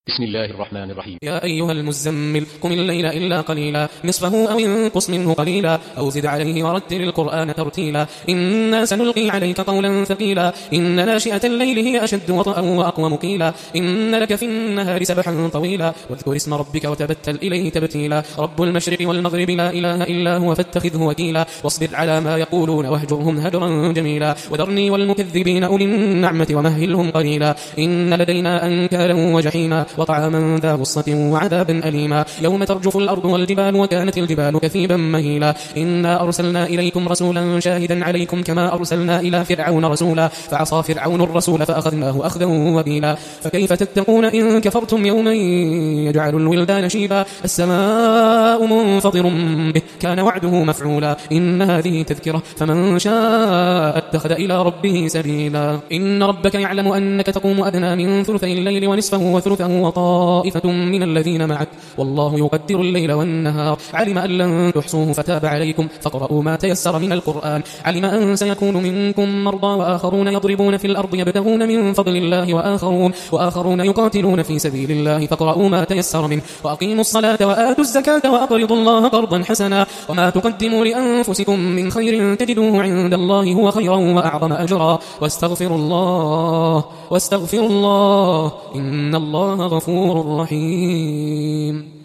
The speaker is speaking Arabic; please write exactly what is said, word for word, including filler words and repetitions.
بسم الله الرحمن الرحيم. يا أيها المزمل قم الليل إلا قليلا نصفه أو انقص منه قليلا أو زد عليه ورتل القرآن ترتيلا إنا سنلقي عليك قولا ثقيلا إن ناشئة الليل هي أشد وطئا وأقوم قيلا إن لك في النهار سبحا طويلا واذكر اسم ربك وتبتل إليه تبتيلا رب المشرق والمغرب لا إله إلا هو فاتخذه وكيلا واصبر على ما يقولون واهجرهم هجرا جميلا وذرني والمكذبين أولي النعمة ومهلهم قليلا إن لدينا أنكالا وجحيما وطعاما ذا غصة وعذابا أليما يوم ترجف الأرض والجبال وكانت الجبال كثيبا مهيلا إنا أرسلنا إليكم رسولا شاهدا عليكم كما أرسلنا إلى فرعون رسولا فعصى فرعون الرسول فأخذناه أخذا وبيلا فكيف تتقون إن كفرتم يوما يجعل الولدان شيبا السماء منفطر به كان وعده مفعولا إن هذه تذكرة فمن شاء اتخذ إلى ربه سبيلا إن ربك يعلم أنك تقوم أدنى من ثلثي الليل ونصفه وثلثه وطائفة من الذين معك والله يقدر الليل والنهار علم أن لن تحصوه فتاب عليكم فاقرؤوا ما تيسر من القرآن علم أن سيكون منكم مرضى وآخرون يضربون في الأرض يبتغون من فضل الله وآخرون, وآخرون يقاتلون في سبيل الله فاقرؤوا ما تيسر منه وأقيموا الصلاة وآتوا الزكاة وأقرضوا الله قرضا حسنا وما تقدموا لأنفسكم من خير تجدوه عند الله هو خيرا وأعظم أجرا واستغفروا الله واستغفروا الله إن الله غفور رحيم.